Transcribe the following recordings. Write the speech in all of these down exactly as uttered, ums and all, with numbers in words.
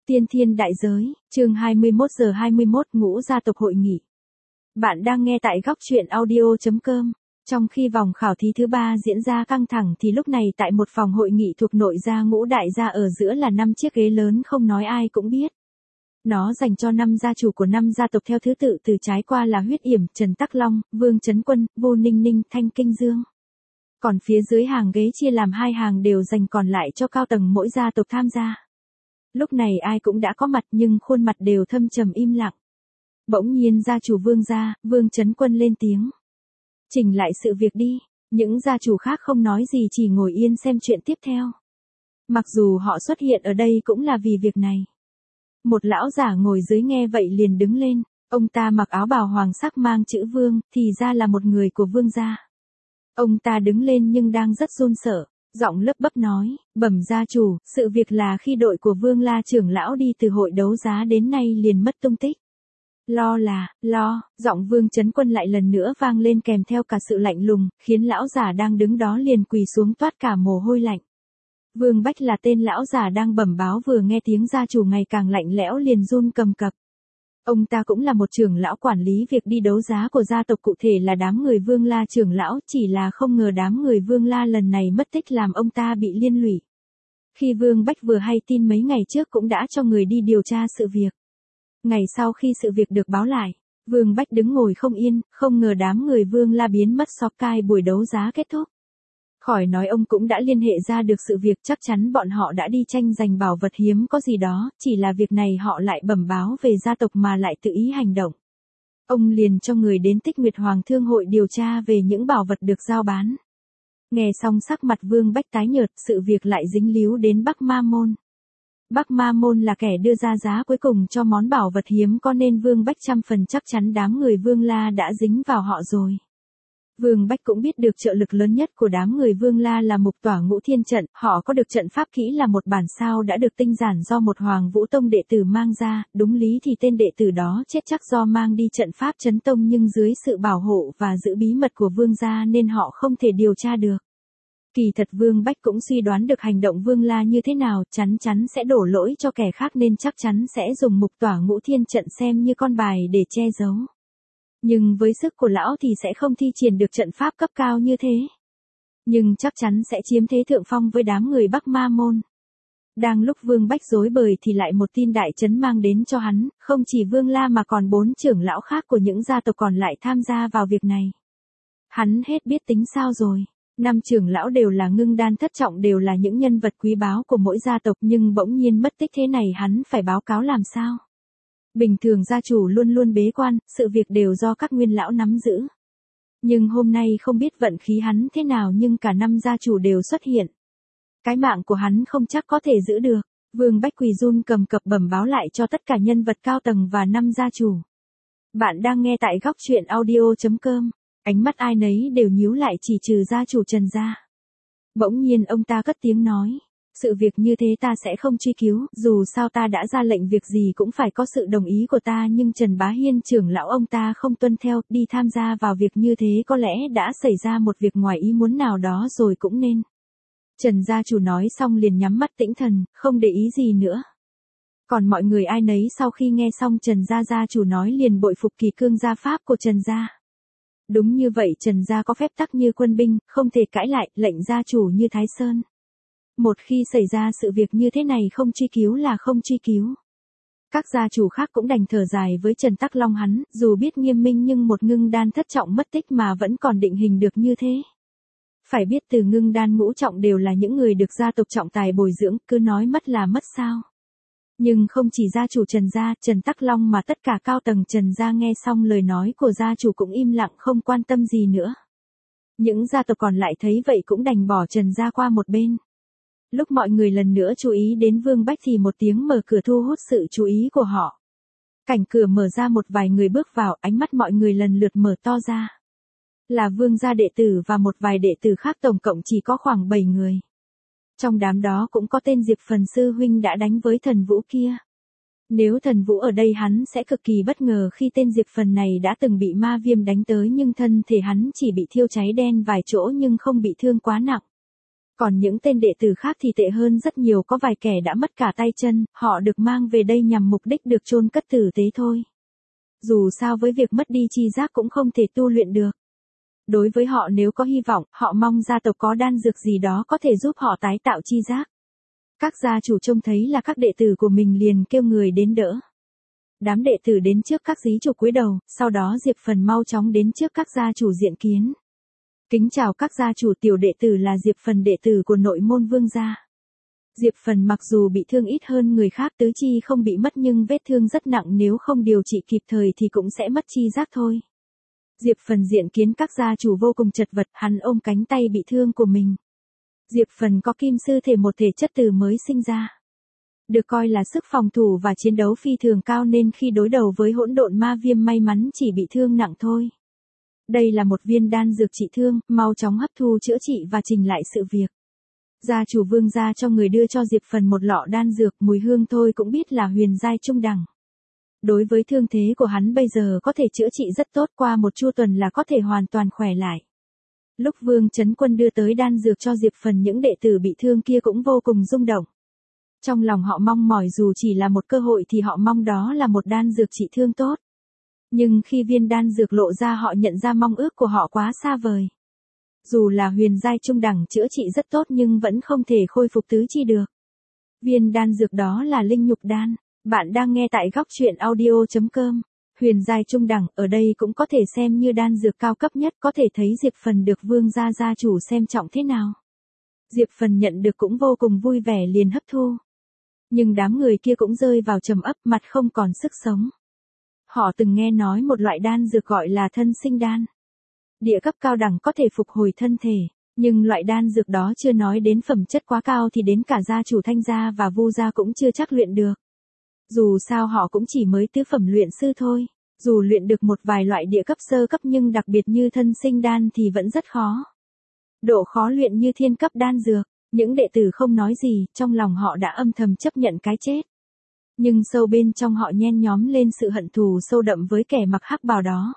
Tiên thiên đại giới, chương hai mươi mốt giờ hai mươi mốt ngũ gia tộc hội nghị. Bạn đang nghe tại góc truyện audio chấm com. Trong khi vòng khảo thí thứ ba diễn ra căng thẳng thì lúc này tại một phòng hội nghị thuộc nội gia ngũ đại gia ở giữa là năm chiếc ghế lớn không nói ai cũng biết. Nó dành cho năm gia chủ của năm gia tộc theo thứ tự từ trái qua là Huyết Yểm, Trần Tắc Long, Vương Chấn Quân, Vô Ninh Ninh, Thanh Kinh Dương. Còn phía dưới hàng ghế chia làm hai hàng đều dành còn lại cho cao tầng mỗi gia tộc tham gia. Lúc này ai cũng đã có mặt nhưng khuôn mặt đều thâm trầm im lặng. Bỗng nhiên gia chủ Vương gia, Vương Chấn Quân lên tiếng. Chỉnh lại sự việc đi, những gia chủ khác không nói gì chỉ ngồi yên xem chuyện tiếp theo. Mặc dù họ xuất hiện ở đây cũng là vì việc này. Một lão giả ngồi dưới nghe vậy liền đứng lên, ông ta mặc áo bào hoàng sắc mang chữ Vương, thì ra là một người của Vương gia. Ông ta đứng lên nhưng đang rất run sợ. Giọng lấp bấp nói, bẩm gia chủ, sự việc là khi đội của Vương La trưởng lão đi từ hội đấu giá đến nay liền mất tung tích. Lo là, lo, giọng Vương Chấn Quân lại lần nữa vang lên kèm theo cả sự lạnh lùng, khiến lão giả đang đứng đó liền quỳ xuống toát cả mồ hôi lạnh. Vương Bách là tên lão giả đang bẩm báo vừa nghe tiếng gia chủ ngày càng lạnh lẽo liền run cầm cập. Ông ta cũng là một trưởng lão quản lý việc đi đấu giá của gia tộc, cụ thể là đám người Vương La trưởng lão, chỉ là không ngờ đám người Vương La lần này mất tích làm ông ta bị liên lụy. Khi Vương Bách vừa hay tin mấy ngày trước cũng đã cho người đi điều tra sự việc. Ngày sau khi sự việc được báo lại, Vương Bách đứng ngồi không yên, không ngờ đám người Vương La biến mất sau cai buổi đấu giá kết thúc. Khỏi nói ông cũng đã liên hệ ra được sự việc, chắc chắn bọn họ đã đi tranh giành bảo vật hiếm có gì đó, chỉ là việc này họ lại bẩm báo về gia tộc mà lại tự ý hành động. Ông liền cho người đến Tích Nguyệt Hoàng Thương hội điều tra về những bảo vật được giao bán. Nghe xong sắc mặt Vương Bách tái nhợt, sự việc lại dính líu đến Bắc Ma Môn. Bắc Ma Môn là kẻ đưa ra giá cuối cùng cho món bảo vật hiếm có nên Vương Bách trăm phần chắc chắn đám người Vương La đã dính vào họ rồi. Vương Bách cũng biết được trợ lực lớn nhất của đám người Vương La là Mục Tỏa Ngũ Thiên Trận, họ có được trận pháp kỹ là một bản sao đã được tinh giản do một Hoàng Vũ Tông đệ tử mang ra, đúng lý thì tên đệ tử đó chết chắc do mang đi trận pháp chấn tông nhưng dưới sự bảo hộ và giữ bí mật của Vương gia nên họ không thể điều tra được. Kỳ thật Vương Bách cũng suy đoán được hành động Vương La như thế nào, chắn chắn sẽ đổ lỗi cho kẻ khác nên chắc chắn sẽ dùng Mục Tỏa Ngũ Thiên Trận xem như con bài để che giấu. Nhưng với sức của lão thì sẽ không thi triển được trận pháp cấp cao như thế. Nhưng chắc chắn sẽ chiếm thế thượng phong với đám người Bắc Ma Môn. Đang lúc Vương Bách rối bời thì lại một tin đại chấn mang đến cho hắn, không chỉ Vương La mà còn bốn trưởng lão khác của những gia tộc còn lại tham gia vào việc này. Hắn hết biết tính sao rồi. Năm trưởng lão đều là Ngưng Đan thất trọng, đều là những nhân vật quý báu của mỗi gia tộc nhưng bỗng nhiên mất tích thế này hắn phải báo cáo làm sao? Bình thường gia chủ luôn luôn bế quan, sự việc đều do các nguyên lão nắm giữ. Nhưng hôm nay không biết vận khí hắn thế nào nhưng cả năm gia chủ đều xuất hiện. Cái mạng của hắn không chắc có thể giữ được. Vương Bách quỳ run cầm cập bẩm báo lại cho tất cả nhân vật cao tầng và năm gia chủ. Bạn đang nghe tại góc truyện audio chấm com. Ánh mắt ai nấy đều nhíu lại chỉ trừ gia chủ Trần gia. Bỗng nhiên ông ta cất tiếng nói. Sự việc như thế ta sẽ không truy cứu, dù sao ta đã ra lệnh việc gì cũng phải có sự đồng ý của ta nhưng Trần Bá Hiên trưởng lão ông ta không tuân theo, đi tham gia vào việc như thế có lẽ đã xảy ra một việc ngoài ý muốn nào đó rồi cũng nên. Trần gia chủ nói xong liền nhắm mắt tĩnh thần, không để ý gì nữa. Còn mọi người ai nấy sau khi nghe xong Trần gia gia chủ nói liền bội phục kỳ cương gia pháp của Trần gia. Đúng như vậy, Trần gia có phép tắc như quân binh, không thể cãi lại, lệnh gia chủ như Thái Sơn. Một khi xảy ra sự việc như thế này không truy cứu là không truy cứu. Các gia chủ khác cũng đành thở dài với Trần Tắc Long hắn, dù biết nghiêm minh nhưng một Ngưng Đan thất trọng mất tích mà vẫn còn định hình được như thế. Phải biết từ Ngưng Đan ngũ trọng đều là những người được gia tộc trọng tài bồi dưỡng, cứ nói mất là mất sao. Nhưng không chỉ gia chủ Trần gia, Trần Tắc Long mà tất cả cao tầng Trần gia nghe xong lời nói của gia chủ cũng im lặng không quan tâm gì nữa. Những gia tộc còn lại thấy vậy cũng đành bỏ Trần gia qua một bên. Lúc mọi người lần nữa chú ý đến Vương Bách thì một tiếng mở cửa thu hút sự chú ý của họ. Cảnh cửa mở ra, một vài người bước vào, ánh mắt mọi người lần lượt mở to ra. Là Vương gia đệ tử và một vài đệ tử khác, tổng cộng chỉ có khoảng bảy người. Trong đám đó cũng có tên Diệp Phần sư huynh đã đánh với Thần Vũ kia. Nếu Thần Vũ ở đây hắn sẽ cực kỳ bất ngờ khi tên Diệp Phần này đã từng bị ma viêm đánh tới nhưng thân thể hắn chỉ bị thiêu cháy đen vài chỗ nhưng không bị thương quá nặng. Còn những tên đệ tử khác thì tệ hơn rất nhiều, có vài kẻ đã mất cả tay chân, họ được mang về đây nhằm mục đích được chôn cất tử tế thôi. Dù sao với việc mất đi chi giác cũng không thể tu luyện được. Đối với họ nếu có hy vọng, họ mong gia tộc có đan dược gì đó có thể giúp họ tái tạo chi giác. Các gia chủ trông thấy là các đệ tử của mình liền kêu người đến đỡ. Đám đệ tử đến trước các dí chủ cúi đầu, sau đó Diệp Phần mau chóng đến trước các gia chủ diện kiến. Kính chào các gia chủ, tiểu đệ tử là Diệp Phần, đệ tử của nội môn Vương gia. Diệp Phần mặc dù bị thương ít hơn người khác, tứ chi không bị mất nhưng vết thương rất nặng, nếu không điều trị kịp thời thì cũng sẽ mất chi giác thôi. Diệp Phần diện kiến các gia chủ vô cùng chật vật, hắn ôm cánh tay bị thương của mình. Diệp Phần có kim sư thể, một thể chất từ mới sinh ra. Được coi là sức phòng thủ và chiến đấu phi thường cao nên khi đối đầu với hỗn độn ma viêm may mắn chỉ bị thương nặng thôi. Đây là một viên đan dược trị thương, mau chóng hấp thu chữa trị và trình lại sự việc. Gia chủ Vương gia cho người đưa cho Diệp Phần một lọ đan dược, mùi hương thôi cũng biết là huyền giai trung đẳng. Đối với thương thế của hắn bây giờ có thể chữa trị rất tốt, qua một chu tuần là có thể hoàn toàn khỏe lại. Lúc Vương Chấn Quân đưa tới đan dược cho Diệp Phần, những đệ tử bị thương kia cũng vô cùng rung động. Trong lòng họ mong mỏi dù chỉ là một cơ hội thì họ mong đó là một đan dược trị thương tốt. Nhưng khi viên đan dược lộ ra họ nhận ra mong ước của họ quá xa vời. Dù là huyền giai trung đẳng chữa trị rất tốt nhưng vẫn không thể khôi phục tứ chi được. Viên đan dược đó là linh nhục đan. Bạn đang nghe tại góc truyện audio chấm com. Huyền giai trung đẳng ở đây cũng có thể xem như đan dược cao cấp nhất, có thể thấy Diệp Phần được Vương gia gia chủ xem trọng thế nào. Diệp Phần nhận được cũng vô cùng vui vẻ liền hấp thu. Nhưng đám người kia cũng rơi vào trầm ấp, mặt không còn sức sống. Họ từng nghe nói một loại đan dược gọi là thân sinh đan. Địa cấp cao đẳng có thể phục hồi thân thể, nhưng loại đan dược đó chưa nói đến phẩm chất quá cao thì đến cả gia chủ Thanh gia và Vu gia cũng chưa chắc luyện được. Dù sao họ cũng chỉ mới tứ phẩm luyện sư thôi, dù luyện được một vài loại địa cấp sơ cấp nhưng đặc biệt như thân sinh đan thì vẫn rất khó. Độ khó luyện như thiên cấp đan dược, những đệ tử không nói gì, trong lòng họ đã âm thầm chấp nhận cái chết. Nhưng sâu bên trong họ nhen nhóm lên sự hận thù sâu đậm với kẻ mặc hắc bào đó.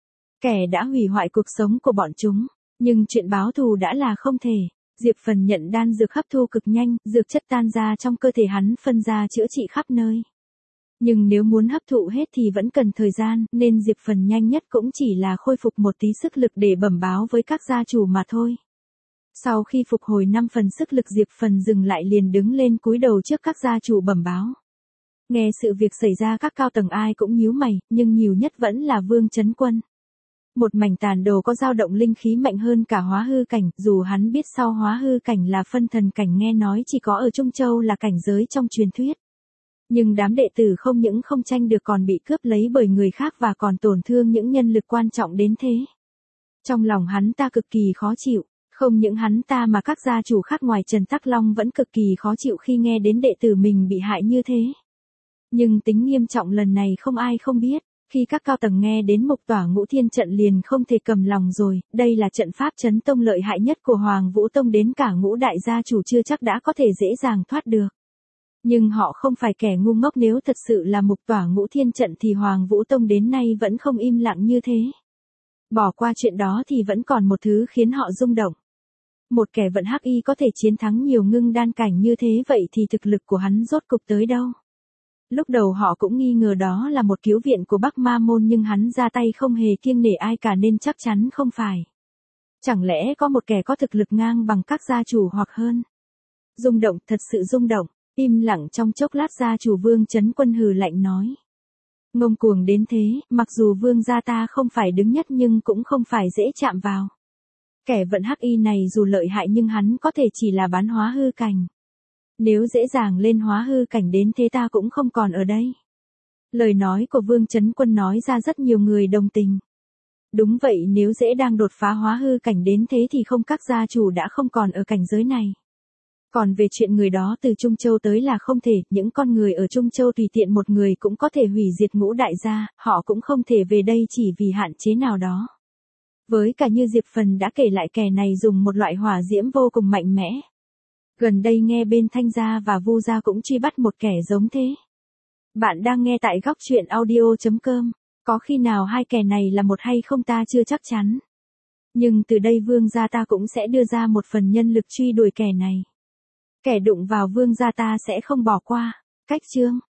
Kẻ đã hủy hoại cuộc sống của bọn chúng, nhưng chuyện báo thù đã là không thể. Diệp Phần nhận đan dược hấp thu cực nhanh, dược chất tan ra trong cơ thể hắn phân ra chữa trị khắp nơi. Nhưng nếu muốn hấp thụ hết thì vẫn cần thời gian, nên Diệp Phần nhanh nhất cũng chỉ là khôi phục một tí sức lực để bẩm báo với các gia chủ mà thôi. Sau khi phục hồi năm phần sức lực, Diệp Phần dừng lại liền đứng lên cúi đầu trước các gia chủ bẩm báo. Nghe sự việc xảy ra các cao tầng ai cũng nhíu mày, nhưng nhiều nhất vẫn là Vương Chấn Quân. Một mảnh tàn đồ có dao động linh khí mạnh hơn cả hóa hư cảnh, dù hắn biết sau hóa hư cảnh là phân thần cảnh, nghe nói chỉ có ở Trung Châu là cảnh giới trong truyền thuyết. Nhưng đám đệ tử không những không tranh được còn bị cướp lấy bởi người khác và còn tổn thương những nhân lực quan trọng đến thế. Trong lòng hắn ta cực kỳ khó chịu, không những hắn ta mà các gia chủ khác ngoài Trần Tắc Long vẫn cực kỳ khó chịu khi nghe đến đệ tử mình bị hại như thế. Nhưng tính nghiêm trọng lần này không ai không biết, khi các cao tầng nghe đến Mục Tỏa Ngũ Thiên trận liền không thể cầm lòng rồi, đây là trận pháp trấn tông lợi hại nhất của Hoàng Vũ Tông, đến cả ngũ đại gia chủ chưa chắc đã có thể dễ dàng thoát được. Nhưng họ không phải kẻ ngu ngốc, nếu thật sự là Mục Tỏa Ngũ Thiên trận thì Hoàng Vũ Tông đến nay vẫn không im lặng như thế. Bỏ qua chuyện đó thì vẫn còn một thứ khiến họ rung động. Một kẻ vận hắc y có thể chiến thắng nhiều ngưng đan cảnh như thế, vậy thì thực lực của hắn rốt cục tới đâu? Lúc đầu họ cũng nghi ngờ đó là một cứu viện của Bắc Ma Môn, nhưng hắn ra tay không hề kiêng nể ai cả nên chắc chắn không phải. Chẳng lẽ có một kẻ có thực lực ngang bằng các gia chủ hoặc hơn? Rung động, thật sự rung động. Im lặng trong chốc lát, gia chủ Vương Chấn Quân hừ lạnh nói. Ngông cuồng đến thế, mặc dù Vương gia ta không phải đứng nhất nhưng cũng không phải dễ chạm vào. Kẻ vận hắc y này dù lợi hại nhưng hắn có thể chỉ là bán hóa hư cảnh. Nếu dễ dàng lên hóa hư cảnh đến thế ta cũng không còn ở đây. Lời nói của Vương Chấn Quân nói ra rất nhiều người đồng tình. Đúng vậy, nếu dễ đang đột phá hóa hư cảnh đến thế thì không các gia chủ đã không còn ở cảnh giới này. Còn về chuyện người đó từ Trung Châu tới là không thể, những con người ở Trung Châu tùy tiện một người cũng có thể hủy diệt ngũ đại gia, họ cũng không thể về đây chỉ vì hạn chế nào đó. Với cả như Diệp Phần đã kể lại, kẻ này dùng một loại hỏa diễm vô cùng mạnh mẽ. Gần đây nghe bên Thanh gia và Vu gia cũng truy bắt một kẻ giống thế. Bạn đang nghe tại góc truyện audio chấm com, có khi nào hai kẻ này là một hay không ta chưa chắc chắn. Nhưng từ đây vương gia ta cũng sẽ đưa ra một phần nhân lực truy đuổi kẻ này. Kẻ đụng vào vương gia ta sẽ không bỏ qua. Cách chương